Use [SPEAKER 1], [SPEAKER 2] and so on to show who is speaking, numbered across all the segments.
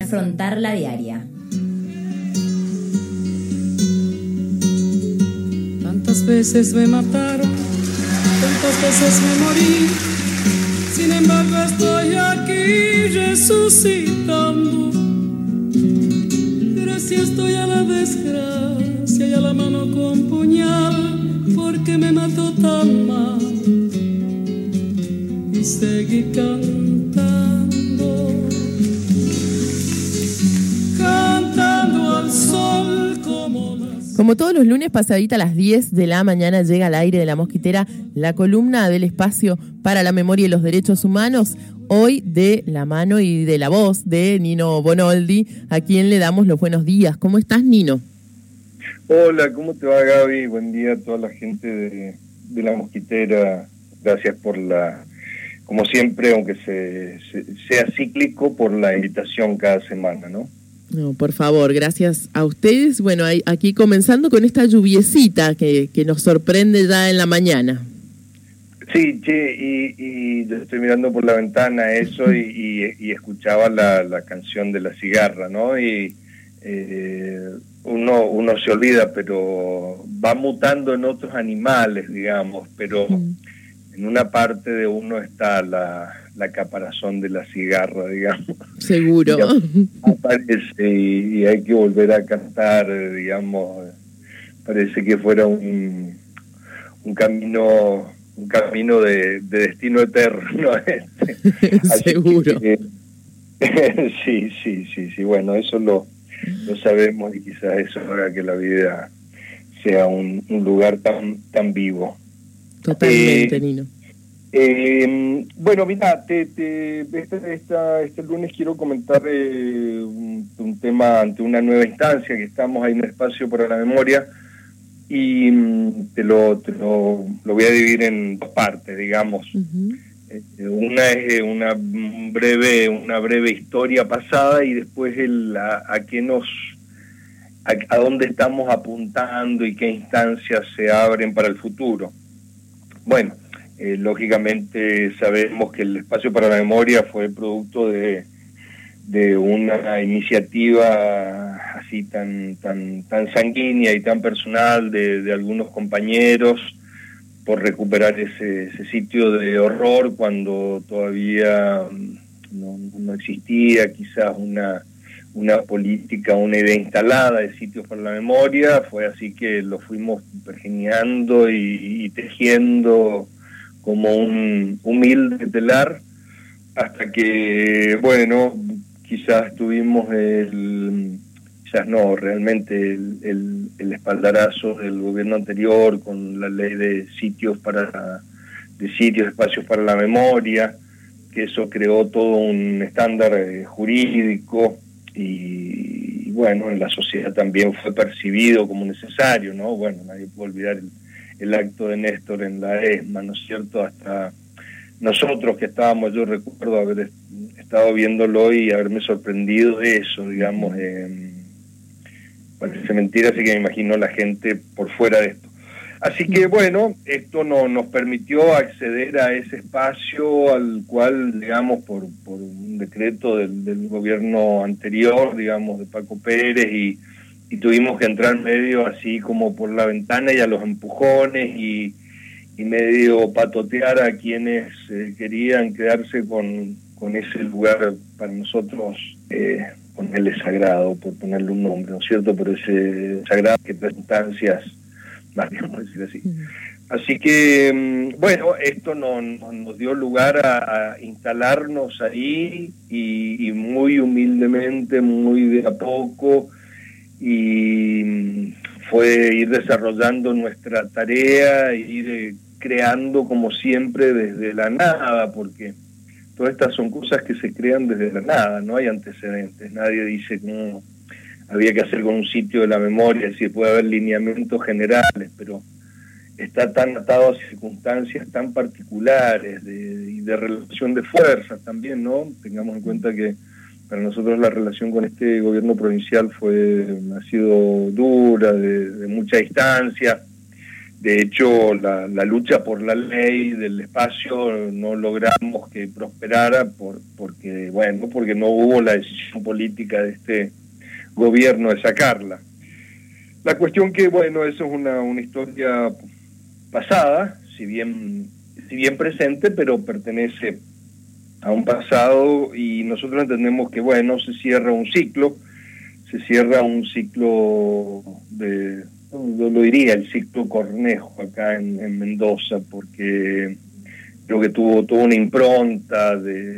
[SPEAKER 1] Afrontar la diaria.
[SPEAKER 2] Tantas veces me mataron, tantas veces me morí, sin embargo estoy aquí resucitando. Gracias estoy a la desgracia y a la mano con puñal, porque me mató tan mal y seguí cantando al sol como las...
[SPEAKER 3] Como todos los lunes, pasadita a las 10 de la mañana, llega al aire de La Mosquitera la columna del Espacio para la Memoria y los Derechos Humanos, hoy de la mano y de la voz de Nino Bonoldi, a quien le damos los buenos días. ¿Cómo estás, Nino?
[SPEAKER 4] Hola, ¿cómo te va, Gaby? Buen día a toda la gente de La Mosquitera. Gracias por como siempre, aunque sea cíclico, por la invitación cada semana, ¿no?
[SPEAKER 3] No, por favor, gracias a ustedes. Bueno, aquí comenzando con esta lluviecita que nos sorprende ya en la mañana.
[SPEAKER 4] Sí, y yo estoy mirando por la ventana eso y escuchaba la canción de La Cigarra, ¿no? Y uno se olvida, pero va mutando en otros animales, digamos, pero en una parte de uno está la caparazón de la cigarra, digamos.
[SPEAKER 3] Seguro.
[SPEAKER 4] Aparece y hay que volver a cantar, digamos, parece que fuera un camino de destino eterno.
[SPEAKER 3] Seguro.
[SPEAKER 4] Sí, bueno, eso lo sabemos y quizás eso haga que la vida sea un lugar tan vivo.
[SPEAKER 3] Totalmente, Nino.
[SPEAKER 4] Bueno, mira, este lunes quiero comentar un tema ante una nueva instancia que estamos ahí en el Espacio para la Memoria y te lo voy a dividir en dos partes, digamos. Una es una breve historia pasada y después a dónde estamos apuntando y qué instancias se abren para el futuro. Bueno, lógicamente sabemos que el Espacio para la Memoria fue producto de una iniciativa así tan sanguínea y tan personal de algunos compañeros por recuperar ese sitio de horror cuando todavía no existía quizás una política, una idea instalada de sitios para la memoria. Fue así que lo fuimos pergeñando y tejiendo como un humilde telar, hasta que, bueno, quizás tuvimos realmente el espaldarazo del gobierno anterior con la ley de espacios para la memoria, que eso creó todo un estándar jurídico y bueno, en la sociedad también fue percibido como necesario, ¿no? Bueno, nadie puede olvidar el acto de Néstor en la ESMA, ¿no es cierto? Hasta nosotros que estábamos, yo recuerdo haber estado viéndolo y haberme sorprendido de eso, digamos, parece mentira, así que me imagino la gente por fuera de esto. Así que bueno, esto nos permitió acceder a ese espacio al cual, digamos, por un decreto del gobierno anterior, digamos, de Paco Pérez, y tuvimos que entrar medio así como por la ventana y a los empujones y medio patotear a quienes querían quedarse con ese lugar para nosotros, ponerle sagrado, por ponerle un nombre, ¿no es cierto? Pero ese sagrado que trae instancias, más bien, vamos a decir así. Así que, bueno, esto nos dio lugar a instalarnos ahí y muy humildemente, muy de a poco, y fue ir desarrollando nuestra tarea, ir creando como siempre desde la nada, porque todas estas son cosas que se crean desde la nada, no hay antecedentes, nadie dice que había que hacer con un sitio de la memoria, es decir, puede haber lineamientos generales, pero está tan atado a circunstancias tan particulares y de relación de fuerzas también, ¿no? Tengamos en cuenta que para nosotros la relación con este gobierno provincial ha sido dura, de mucha distancia, De hecho, la lucha por la ley del espacio no logramos que prosperara porque no hubo la decisión política de este gobierno de sacarla. La cuestión que, eso es una historia pasada, si bien presente, pero pertenece a un pasado, y nosotros entendemos que, se cierra un ciclo de, yo lo diría, el ciclo Cornejo acá en Mendoza, porque creo que tuvo una impronta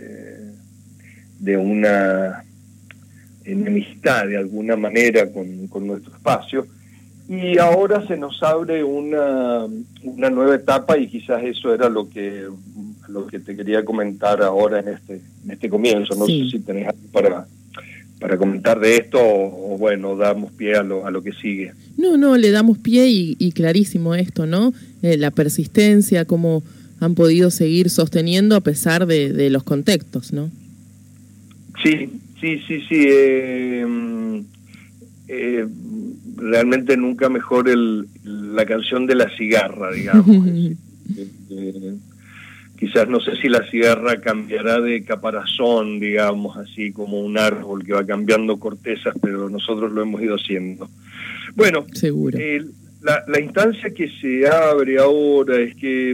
[SPEAKER 4] de una enemistad de alguna manera con nuestro espacio, y ahora se nos abre una nueva etapa, y quizás eso era lo que te quería comentar ahora en este comienzo. No sé si tenés algo para comentar de esto, o damos pie a lo que sigue.
[SPEAKER 3] No, le damos pie y clarísimo esto, ¿no? La persistencia, cómo han podido seguir sosteniendo a pesar de los contextos, ¿no?
[SPEAKER 4] Sí. Realmente nunca mejor la canción de la cigarra, digamos. Quizás no sé si la cigarra cambiará de caparazón, digamos, así como un árbol que va cambiando cortezas, pero nosotros lo hemos ido haciendo. Bueno,
[SPEAKER 3] seguro.
[SPEAKER 4] La instancia que se abre ahora es que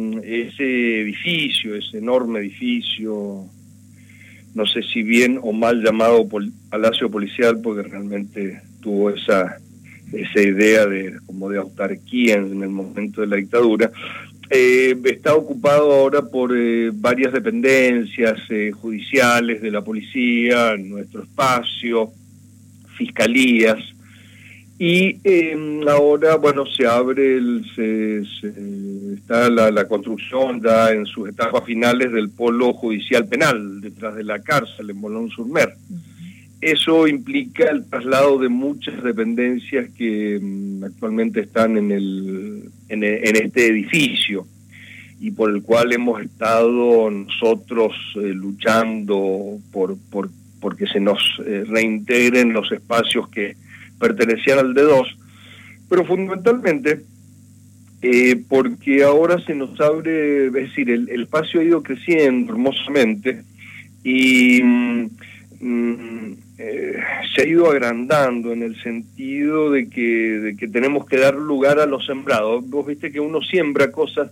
[SPEAKER 4] ese enorme edificio, no sé si bien o mal llamado Palacio Policial, porque realmente tuvo esa idea de autarquía en el momento de la dictadura, está ocupado ahora por varias dependencias judiciales de la policía, nuestro espacio, fiscalías, y ahora se abre está la construcción ya en sus etapas finales del polo judicial penal detrás de la cárcel en Boulogne-sur-Mer. Eso implica el traslado de muchas dependencias que actualmente están en este edificio, y por el cual hemos estado nosotros luchando porque se nos reintegren los espacios que pertenecían al D2, pero fundamentalmente porque ahora se nos abre, es decir, el espacio ha ido creciendo hermosamente, y se ha ido agrandando en el sentido de que tenemos que dar lugar a los sembrados. Vos viste que uno siembra cosas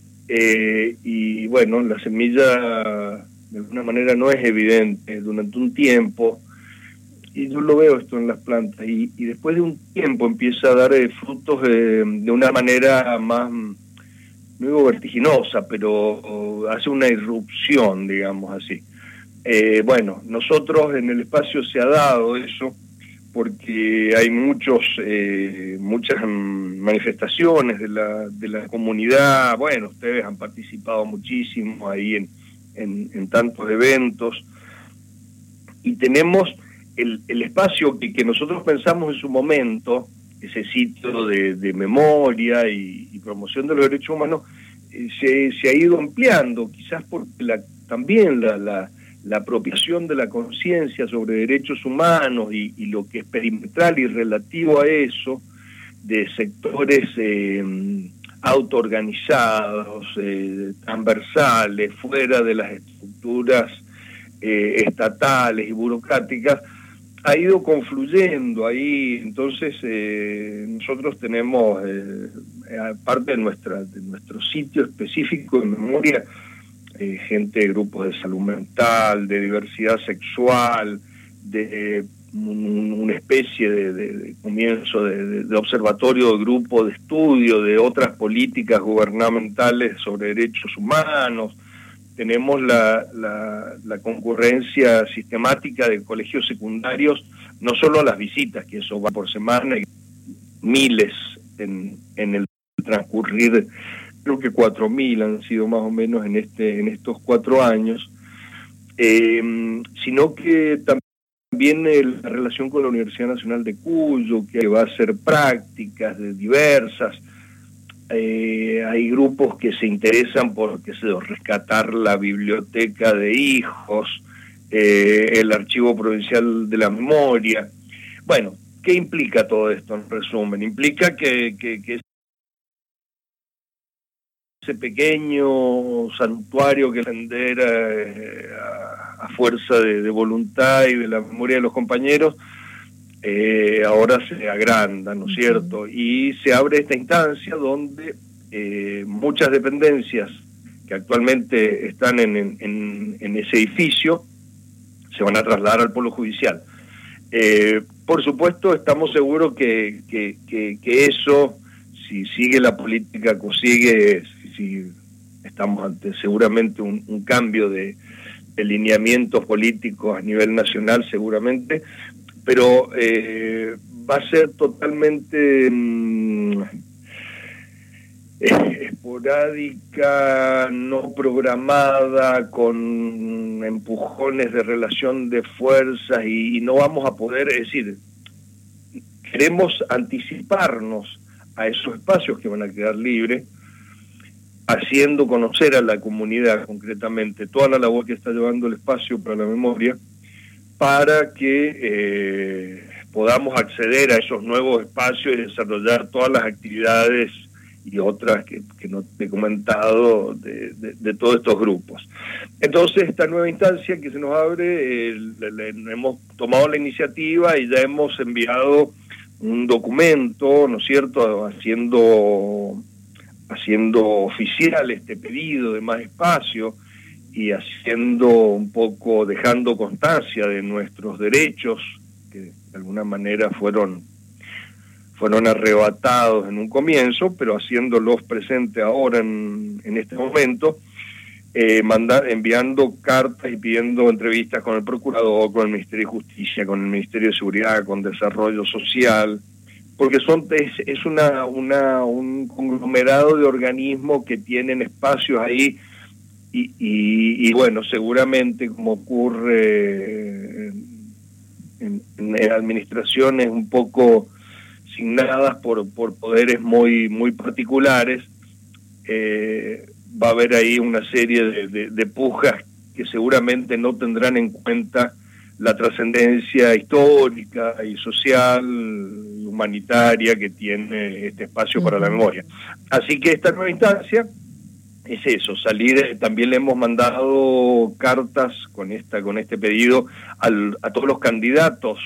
[SPEAKER 4] y la semilla de alguna manera no es evidente durante un tiempo, y yo lo veo esto en las plantas, y después de un tiempo empieza a dar frutos de una manera más, no digo vertiginosa, pero hace una irrupción, digamos así. Nosotros en el espacio se ha dado eso porque hay muchas manifestaciones de la comunidad. Ustedes han participado muchísimo ahí en tantos eventos, y tenemos el espacio que nosotros pensamos en su momento, ese sitio de memoria y promoción de los derechos humanos, se ha ido ampliando, quizás porque también la apropiación de la conciencia sobre derechos humanos y lo que es perimetral y relativo a eso, de sectores autoorganizados, transversales, fuera de las estructuras estatales y burocráticas, ha ido confluyendo ahí. Entonces nosotros tenemos, aparte de nuestro sitio específico de memoria, gente de grupos de salud mental, de diversidad sexual, de una especie de comienzo de observatorio, de grupo de estudio de otras políticas gubernamentales sobre derechos humanos. Tenemos la concurrencia sistemática de colegios secundarios, no solo a las visitas, que eso va por semana, y miles en el transcurrir. Creo que 4.000 han sido más o menos en estos 4 años, sino que también la relación con la Universidad Nacional de Cuyo, que va a hacer prácticas diversas. Hay grupos que se interesan por, rescatar la biblioteca de hijos, el Archivo Provincial de la Memoria. ¿Qué implica todo esto en resumen? Implica que ese pequeño santuario que defender a fuerza de voluntad y de la memoria de los compañeros, ahora se agranda, ¿no es cierto? Y se abre esta instancia donde muchas dependencias que actualmente están en ese edificio se van a trasladar al polo judicial. Por supuesto, estamos seguros que eso, si sigue la política, consigue, si estamos ante seguramente un cambio de lineamientos políticos a nivel nacional, seguramente, pero va a ser totalmente esporádica, no programada, con empujones de relación de fuerzas, y no vamos a poder, es decir, queremos anticiparnos a esos espacios que van a quedar libres, haciendo conocer a la comunidad concretamente toda la labor que está llevando el espacio para la memoria, para que podamos acceder a esos nuevos espacios y desarrollar todas las actividades y otras que no te he comentado de todos estos grupos. Entonces, esta nueva instancia que se nos abre, hemos tomado la iniciativa y ya hemos enviado un documento, ¿no es cierto?, haciendo oficial este pedido de más espacio y haciendo un poco, dejando constancia de nuestros derechos, que de alguna manera fueron arrebatados en un comienzo, pero haciéndolos presentes ahora en este momento, enviando cartas y pidiendo entrevistas con el Procurador, con el Ministerio de Justicia, con el Ministerio de Seguridad, con Desarrollo Social, porque es un conglomerado de organismos que tienen espacios ahí y bueno, seguramente como ocurre en administraciones un poco asignadas por poderes muy particulares, va a haber ahí una serie de pujas que seguramente no tendrán en cuenta la trascendencia histórica y social, humanitaria que tiene este espacio para la memoria. Así que esta nueva instancia es eso, salir. También le hemos mandado cartas con este pedido a todos los candidatos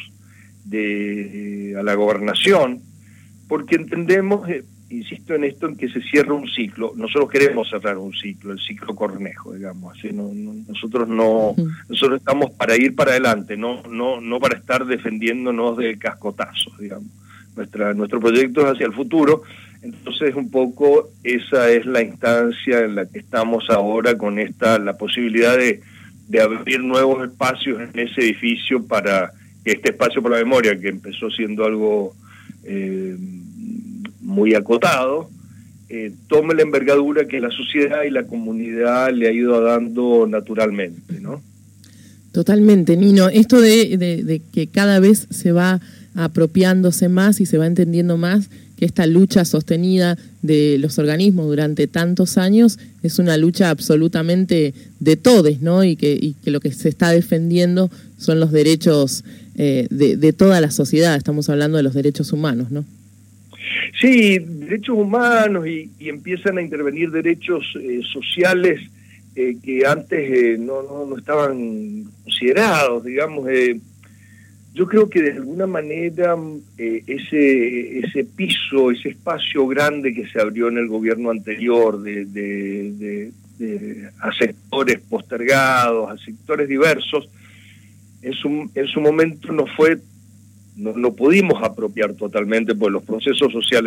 [SPEAKER 4] a la gobernación, porque entendemos, insisto en esto, en que se cierra un ciclo. Nosotros queremos cerrar un ciclo, el ciclo Cornejo, digamos así. Nosotros estamos para ir para adelante, no para estar defendiéndonos de cascotazos, digamos. Nuestro proyecto es hacia el futuro. Entonces, un poco esa es la instancia en la que estamos ahora, con la posibilidad de abrir nuevos espacios en ese edificio, para que este espacio por la memoria, que empezó siendo algo muy acotado, tome la envergadura que la sociedad y la comunidad le ha ido dando naturalmente, ¿no?
[SPEAKER 3] Totalmente, Nino. Esto de que cada vez se va apropiándose más y se va entendiendo más que esta lucha sostenida de los organismos durante tantos años es una lucha absolutamente de todes, ¿no? Y que lo que se está defendiendo son los derechos de toda la sociedad. Estamos hablando de los derechos humanos, ¿no?
[SPEAKER 4] Sí, derechos humanos, y empiezan a intervenir derechos sociales que antes no estaban considerados, digamos. Yo creo que de alguna manera ese piso, ese espacio grande que se abrió en el gobierno anterior a sectores postergados, a sectores diversos, en su momento no pudimos apropiar totalmente, porque los procesos sociales